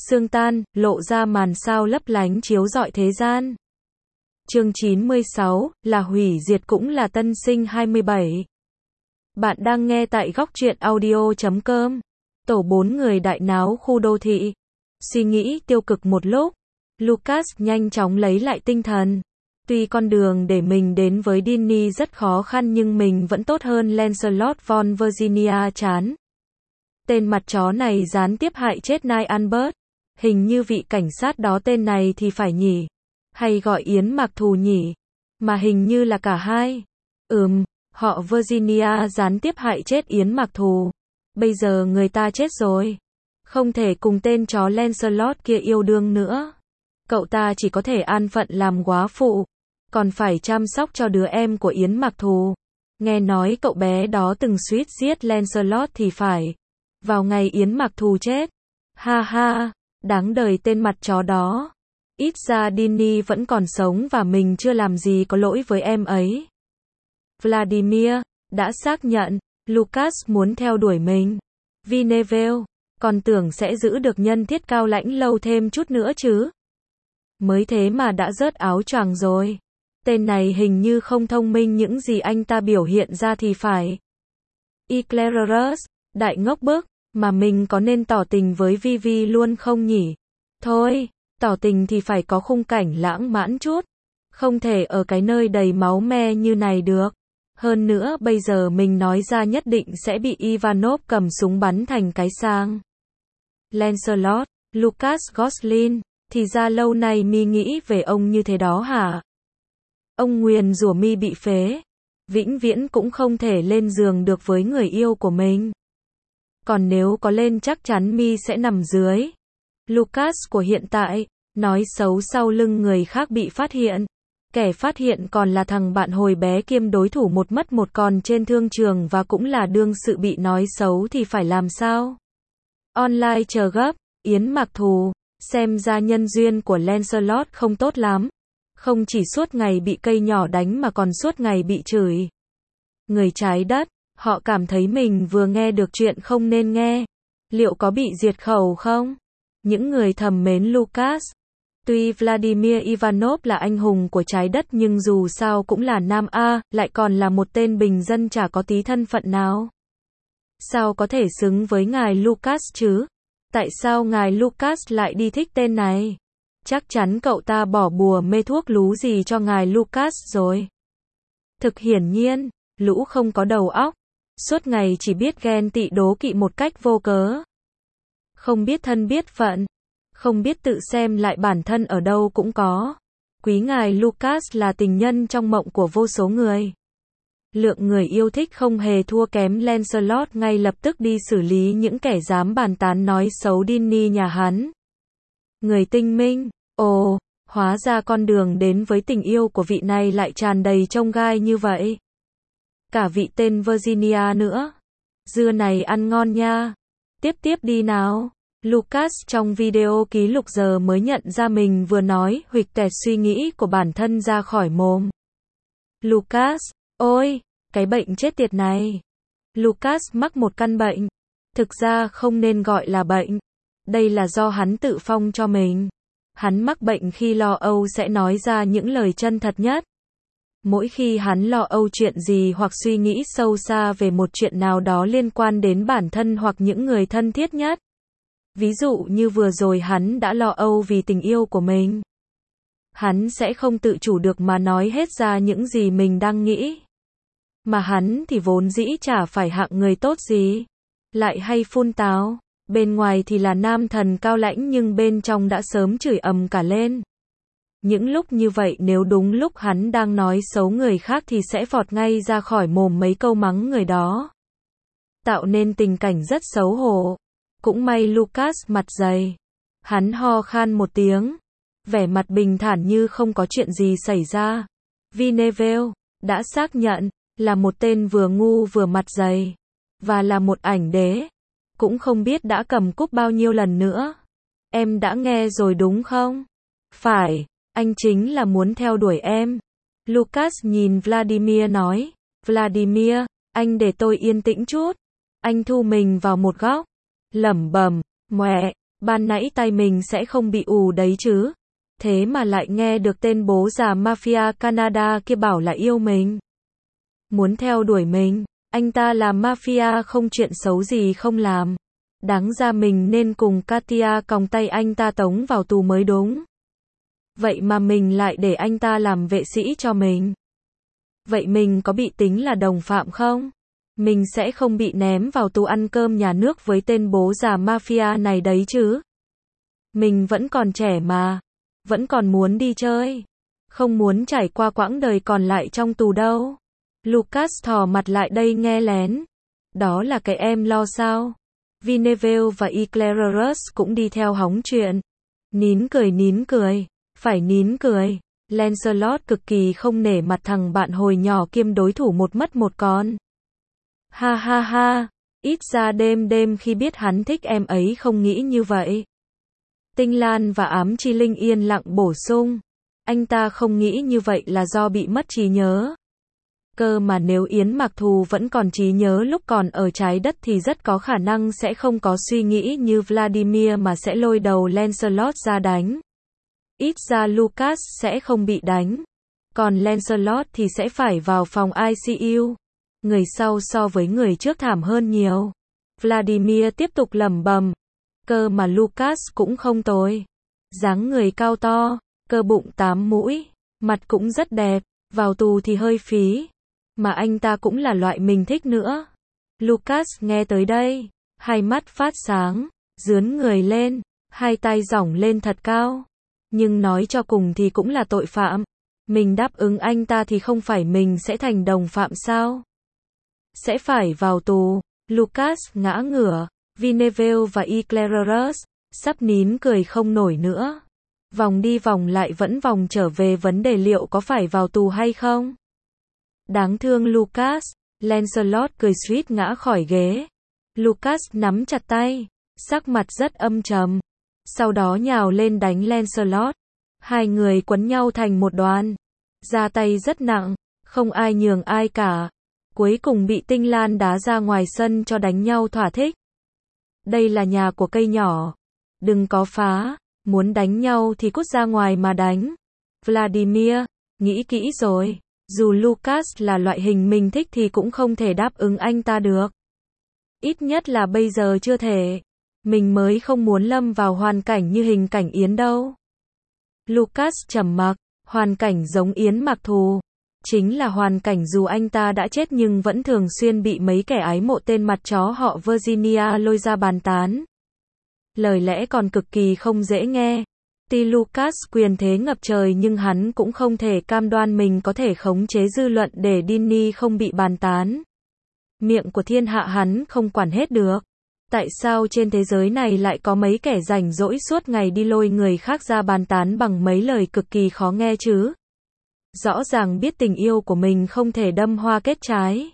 Sương tan, lộ ra màn sao lấp lánh chiếu rọi thế gian. Chương 96, là hủy diệt cũng là tân sinh 27. Bạn đang nghe tại góc truyện audio.com. Tổ 4 người đại náo khu đô thị. Suy nghĩ tiêu cực một lúc, Lucas nhanh chóng lấy lại tinh thần. Tuy con đường để mình đến với Ginny rất khó khăn nhưng mình vẫn tốt hơn Lancelot von Virginia chán. Tên mặt chó này gián tiếp hại chết Knight Albert. Hình như vị cảnh sát đó tên này thì phải nhỉ? Hay gọi Yến Mặc Thù nhỉ? Mà hình như là cả hai. Họ Virginia gián tiếp hại chết Yến Mặc Thù. Bây giờ người ta chết rồi. Không thể cùng tên chó Lancelot kia yêu đương nữa. Cậu ta chỉ có thể an phận làm góa phụ. Còn phải chăm sóc cho đứa em của Yến Mặc Thù. Nghe nói cậu bé đó từng suýt giết Lancelot thì phải. Vào ngày Yến Mặc Thù chết. Ha ha, đáng đời tên mặt chó đó. Ít ra Ginny vẫn còn sống và mình chưa làm gì có lỗi với em ấy. Vladimir đã xác nhận, Lucas muốn theo đuổi mình. Vineville còn tưởng sẽ giữ được nhân thiết cao lãnh lâu thêm chút nữa chứ. Mới thế mà đã rớt áo choàng rồi. Tên này hình như không thông minh những gì anh ta biểu hiện ra thì phải. Eclairus, đại ngốc bức, mà mình có nên tỏ tình với Vivi luôn không nhỉ? Thôi, tỏ tình thì phải có khung cảnh lãng mạn chút. Không thể ở cái nơi đầy máu me như này được. Hơn nữa bây giờ mình nói ra nhất định sẽ bị Ivanov cầm súng bắn thành cái sang. Lancelot, Lucas Gosling, thì ra lâu nay mi nghĩ về ông như thế đó hả? Ông nguyền rủa mi bị phế. Vĩnh viễn cũng không thể lên giường được với người yêu của mình. Còn nếu có lên chắc chắn mi sẽ nằm dưới. Lucas của hiện tại, nói xấu sau lưng người khác bị phát hiện. Kẻ phát hiện còn là thằng bạn hồi bé kiêm đối thủ một mất một còn trên thương trường và cũng là đương sự bị nói xấu thì phải làm sao? Online chờ gấp, Yến Mặc Thù, xem ra nhân duyên của Lancelot không tốt lắm. Không chỉ suốt ngày bị cây nhỏ đánh mà còn suốt ngày bị chửi. Người trái đất, họ cảm thấy mình vừa nghe được chuyện không nên nghe. Liệu có bị diệt khẩu không? Những người thầm mến Lucas. Tuy Vladimir Ivanov là anh hùng của trái đất nhưng dù sao cũng là nam A, lại còn là một tên bình dân chả có tí thân phận nào. Sao có thể xứng với ngài Lucas chứ? Tại sao ngài Lucas lại đi thích tên này? Chắc chắn cậu ta bỏ bùa mê thuốc lú gì cho ngài Lucas rồi. Thực hiển nhiên, lũ không có đầu óc. Suốt ngày chỉ biết ghen tị đố kỵ một cách vô cớ. Không biết thân biết phận. Không biết tự xem lại bản thân ở đâu cũng có. Quý ngài Lucas là tình nhân trong mộng của vô số người. Lượng người yêu thích không hề thua kém Lancelot ngay lập tức đi xử lý những kẻ dám bàn tán nói xấu Ginny nhà hắn. Người tinh minh, hóa ra con đường đến với tình yêu của vị này lại tràn đầy chông gai như vậy. Cả vị tên Virginia nữa. Dưa này ăn ngon nha. Tiếp đi nào. Lucas trong video ký lục giờ mới nhận ra mình vừa nói huỵch toẹt suy nghĩ của bản thân ra khỏi mồm. Lucas, ôi, cái bệnh chết tiệt này. Lucas mắc một căn bệnh. Thực ra không nên gọi là bệnh. Đây là do hắn tự phong cho mình. Hắn mắc bệnh khi lo âu sẽ nói ra những lời chân thật nhất. Mỗi khi hắn lo âu chuyện gì hoặc suy nghĩ sâu xa về một chuyện nào đó liên quan đến bản thân hoặc những người thân thiết nhất. Ví dụ như vừa rồi hắn đã lo âu vì tình yêu của mình. Hắn sẽ không tự chủ được mà nói hết ra những gì mình đang nghĩ. Mà hắn thì vốn dĩ chả phải hạng người tốt gì. Lại hay phun táo. Bên ngoài thì là nam thần cao lãnh nhưng bên trong đã sớm chửi ầm cả lên. Những lúc như vậy nếu đúng lúc hắn đang nói xấu người khác thì sẽ vọt ngay ra khỏi mồm mấy câu mắng người đó. Tạo nên tình cảnh rất xấu hổ. Cũng may Lucas mặt dày. Hắn ho khan một tiếng. Vẻ mặt bình thản như không có chuyện gì xảy ra. Vineville đã xác nhận là một tên vừa ngu vừa mặt dày. Và là một ảnh đế. Cũng không biết đã cầm cúp bao nhiêu lần nữa. Em đã nghe rồi đúng không? Phải, anh chính là muốn theo đuổi em. Lucas nhìn Vladimir nói. Vladimir, anh để tôi yên tĩnh chút. Anh thu mình vào một góc. Lẩm bẩm, mẹ, Ban nãy tay mình sẽ không bị ù đấy chứ. Thế mà lại nghe được tên bố già mafia Canada kia bảo là yêu mình. Muốn theo đuổi mình. Anh ta là mafia không chuyện xấu gì không làm. Đáng ra mình nên cùng Katia còng tay anh ta tống vào tù mới đúng. Vậy mà mình lại để anh ta làm vệ sĩ cho mình. Vậy mình có bị tính là đồng phạm không? Mình sẽ không bị ném vào tù ăn cơm nhà nước với tên bố già mafia này đấy chứ. Mình vẫn còn trẻ mà. Vẫn còn muốn đi chơi. Không muốn trải qua quãng đời còn lại trong tù đâu. Lucas thò mặt lại đây nghe lén. Đó là cái em lo sao? Vineville và Eclairus cũng đi theo hóng chuyện. Nín cười. Phải nín cười. Lancelot cực kỳ không nể mặt thằng bạn hồi nhỏ kiêm đối thủ một mất một con. Ha ha ha. Ít ra đêm khi biết hắn thích em ấy không nghĩ như vậy. Tinh Lan và Ám Chi Linh yên lặng bổ sung. Anh ta không nghĩ như vậy là do bị mất trí nhớ. Cơ mà nếu Yến Mặc Thù vẫn còn trí nhớ lúc còn ở trái đất thì rất có khả năng sẽ không có suy nghĩ như Vladimir mà sẽ lôi đầu Lancelot ra đánh. Ít ra Lucas sẽ không bị đánh. Còn Lancelot thì sẽ phải vào phòng ICU. Người sau so với người trước thảm hơn nhiều. Vladimir tiếp tục lẩm bẩm. Cơ mà Lucas cũng không tồi. Dáng người cao to, cơ bụng 8 mũi, mặt cũng rất đẹp, vào tù thì hơi phí. Mà anh ta cũng là loại mình thích nữa. Lucas nghe tới đây, hai mắt phát sáng, dướn người lên, hai tay giỏng lên thật cao. Nhưng nói cho cùng thì cũng là tội phạm. Mình đáp ứng anh ta thì không phải mình sẽ thành đồng phạm sao? Sẽ phải vào tù. Lucas ngã ngửa. Vineville và Eclairus sắp nín cười không nổi nữa. Vòng đi vòng lại vẫn vòng trở về vấn đề liệu có phải vào tù hay không. Đáng thương Lucas. Lancelot cười suýt ngã khỏi ghế. Lucas nắm chặt tay, sắc mặt rất âm trầm. Sau đó nhào lên đánh Lancelot. Hai người quấn nhau thành một đoàn. Ra tay rất nặng, không ai nhường ai cả. Cuối cùng bị Tinh Lan đá ra ngoài sân cho đánh nhau thỏa thích. Đây là nhà của cây nhỏ. Đừng có phá. Muốn đánh nhau thì cút ra ngoài mà đánh. Vladimir, nghĩ kỹ rồi. Dù Lucas là loại hình mình thích thì cũng không thể đáp ứng anh ta được. Ít nhất là bây giờ chưa thể. Mình mới không muốn lâm vào hoàn cảnh như hình cảnh Yến đâu. Lucas trầm mặc. Hoàn cảnh giống Yến Mặc Thù. Chính là hoàn cảnh dù anh ta đã chết nhưng vẫn thường xuyên bị mấy kẻ ái mộ tên mặt chó họ Virginia lôi ra bàn tán. Lời lẽ còn cực kỳ không dễ nghe. Tuy Lucas quyền thế ngập trời nhưng hắn cũng không thể cam đoan mình có thể khống chế dư luận để Dini không bị bàn tán. Miệng của thiên hạ hắn không quản hết được. Tại sao trên thế giới này lại có mấy kẻ rảnh rỗi suốt ngày đi lôi người khác ra bàn tán bằng mấy lời cực kỳ khó nghe chứ? Rõ ràng biết tình yêu của mình không thể đâm hoa kết trái.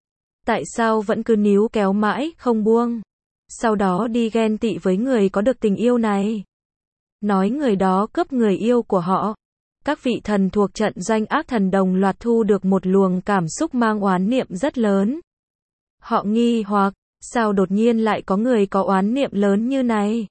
Tại sao vẫn cứ níu kéo mãi, không buông? Sau đó đi ghen tị với người có được tình yêu này. Nói người đó cướp người yêu của họ. Các vị thần thuộc trận doanh ác thần đồng loạt thu được một luồng cảm xúc mang oán niệm rất lớn. Họ nghi hoặc, sao đột nhiên lại có người có oán niệm lớn như này?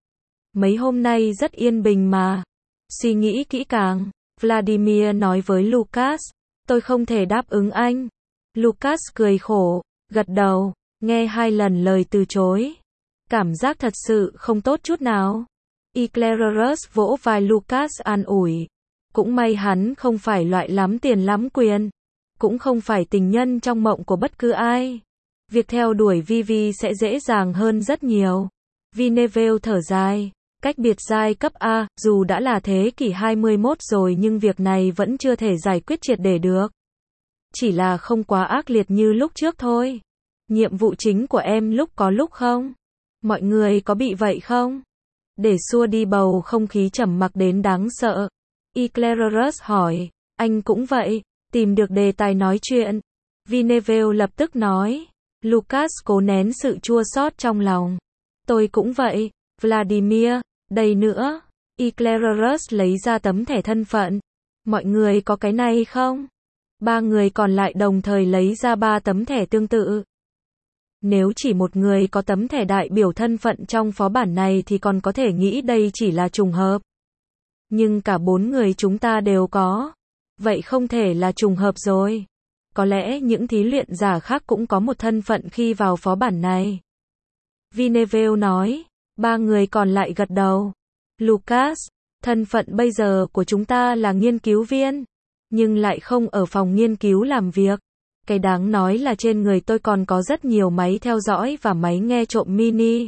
Mấy hôm nay rất yên bình mà. Suy nghĩ kỹ càng. Vladimir nói với Lucas, tôi không thể đáp ứng anh. Lucas cười khổ, gật đầu, nghe 2 lần lời từ chối. Cảm giác thật sự không tốt chút nào. Eclairus vỗ vai Lucas an ủi. Cũng may hắn không phải loại lắm tiền lắm quyền. Cũng không phải tình nhân trong mộng của bất cứ ai. Việc theo đuổi Vivi sẽ dễ dàng hơn rất nhiều. Vineville thở dài. Cách biệt giai cấp A, dù đã là thế kỷ 21 rồi nhưng việc này vẫn chưa thể giải quyết triệt để được. Chỉ là không quá ác liệt như lúc trước thôi. Nhiệm vụ chính của em lúc có lúc không? Mọi người có bị vậy không? Để xua đi bầu không khí trầm mặc đến đáng sợ. Eclairus hỏi, anh cũng vậy, tìm được đề tài nói chuyện. Vineville lập tức nói. Lucas cố nén sự chua xót trong lòng. Tôi cũng vậy, Vladimir. Đây nữa. Eclairus lấy ra tấm thẻ thân phận. Mọi người có cái này không? 3 người còn lại đồng thời lấy ra 3 tấm thẻ tương tự. Nếu chỉ một người có tấm thẻ đại biểu thân phận trong phó bản này thì còn có thể nghĩ đây chỉ là trùng hợp. Nhưng cả 4 người chúng ta đều có. Vậy không thể là trùng hợp rồi. Có lẽ những thí luyện giả khác cũng có một thân phận khi vào phó bản này. Vineville nói. 3 người còn lại gật đầu. Lucas, thân phận bây giờ của chúng ta là nghiên cứu viên, nhưng lại không ở phòng nghiên cứu làm việc. Cái đáng nói là trên người tôi còn có rất nhiều máy theo dõi và máy nghe trộm mini.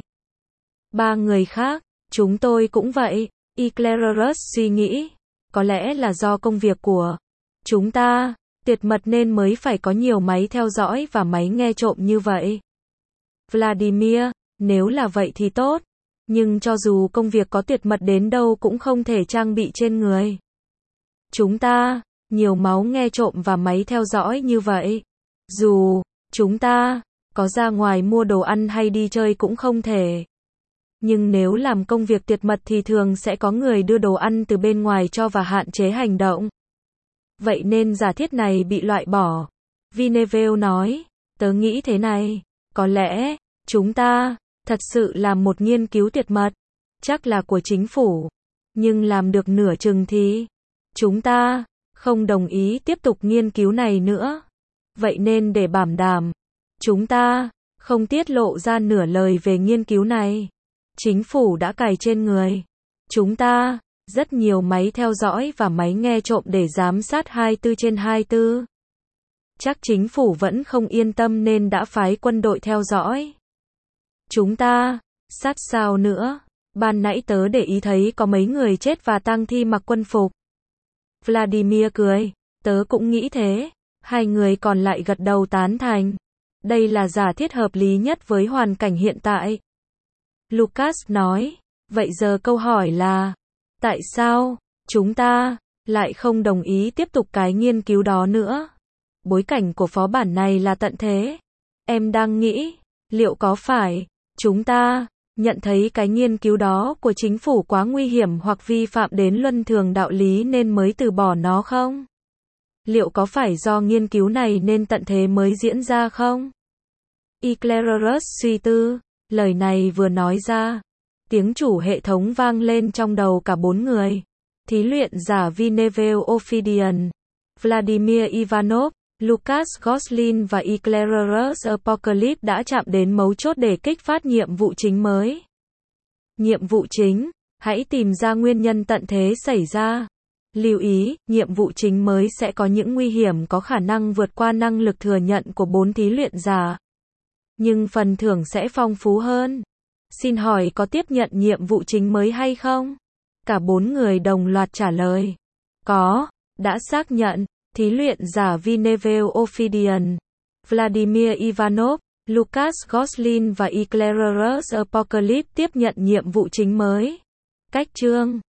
3 người khác, chúng tôi cũng vậy. Eclairus suy nghĩ. Có lẽ là do công việc của chúng ta, tuyệt mật nên mới phải có nhiều máy theo dõi và máy nghe trộm như vậy. Vladimir, nếu là vậy thì tốt. Nhưng cho dù công việc có tuyệt mật đến đâu cũng không thể trang bị trên người chúng ta, nhiều máu nghe trộm và máy theo dõi như vậy. Dù chúng ta có ra ngoài mua đồ ăn hay đi chơi cũng không thể. Nhưng nếu làm công việc tuyệt mật thì thường sẽ có người đưa đồ ăn từ bên ngoài cho và hạn chế hành động. Vậy nên giả thiết này bị loại bỏ. Vineville nói, tớ nghĩ thế này, có lẽ chúng ta thật sự làm một nghiên cứu tuyệt mật, chắc là của chính phủ, nhưng làm được nửa chừng thì chúng ta không đồng ý tiếp tục nghiên cứu này nữa. Vậy nên để bảo đảm chúng ta không tiết lộ ra nửa lời về nghiên cứu này, chính phủ đã cài trên người chúng ta rất nhiều máy theo dõi và máy nghe trộm để giám sát 24/24. Chắc chính phủ vẫn không yên tâm nên đã phái quân đội theo dõi chúng ta sát sao nữa. Ban nãy tớ để ý thấy có mấy người chết và tang thi mặc quân phục. Vladimir cười. Tớ cũng nghĩ thế. 2 người còn lại gật đầu tán thành. Đây là giả thiết hợp lý nhất với hoàn cảnh hiện tại. Lucas nói. Vậy giờ câu hỏi là, tại sao chúng ta lại không đồng ý tiếp tục cái nghiên cứu đó nữa? Bối cảnh của phó bản này là tận thế. Em đang nghĩ, liệu có phải chúng ta nhận thấy cái nghiên cứu đó của chính phủ quá nguy hiểm hoặc vi phạm đến luân thường đạo lý nên mới từ bỏ nó không? Liệu có phải do nghiên cứu này nên tận thế mới diễn ra không? Eclairus suy tư. Lời này vừa nói ra, tiếng chủ hệ thống vang lên trong đầu cả 4 người. Thí luyện giả Vineville Ophidian, Vladimir Ivanov, Lucas Goslin và Eclairus Apocalypse đã chạm đến mấu chốt để kích phát nhiệm vụ chính mới. Nhiệm vụ chính, hãy tìm ra nguyên nhân tận thế xảy ra. Lưu ý, nhiệm vụ chính mới sẽ có những nguy hiểm có khả năng vượt qua năng lực thừa nhận của 4 thí luyện giả. Nhưng phần thưởng sẽ phong phú hơn. Xin hỏi có tiếp nhận nhiệm vụ chính mới hay không? Cả 4 người đồng loạt trả lời. Có, đã xác nhận. Thí luyện giả Vineville Ophidian, Vladimir Ivanov, Lucas Goslin và Eclairus Apocalypse tiếp nhận nhiệm vụ chính mới. Cách chương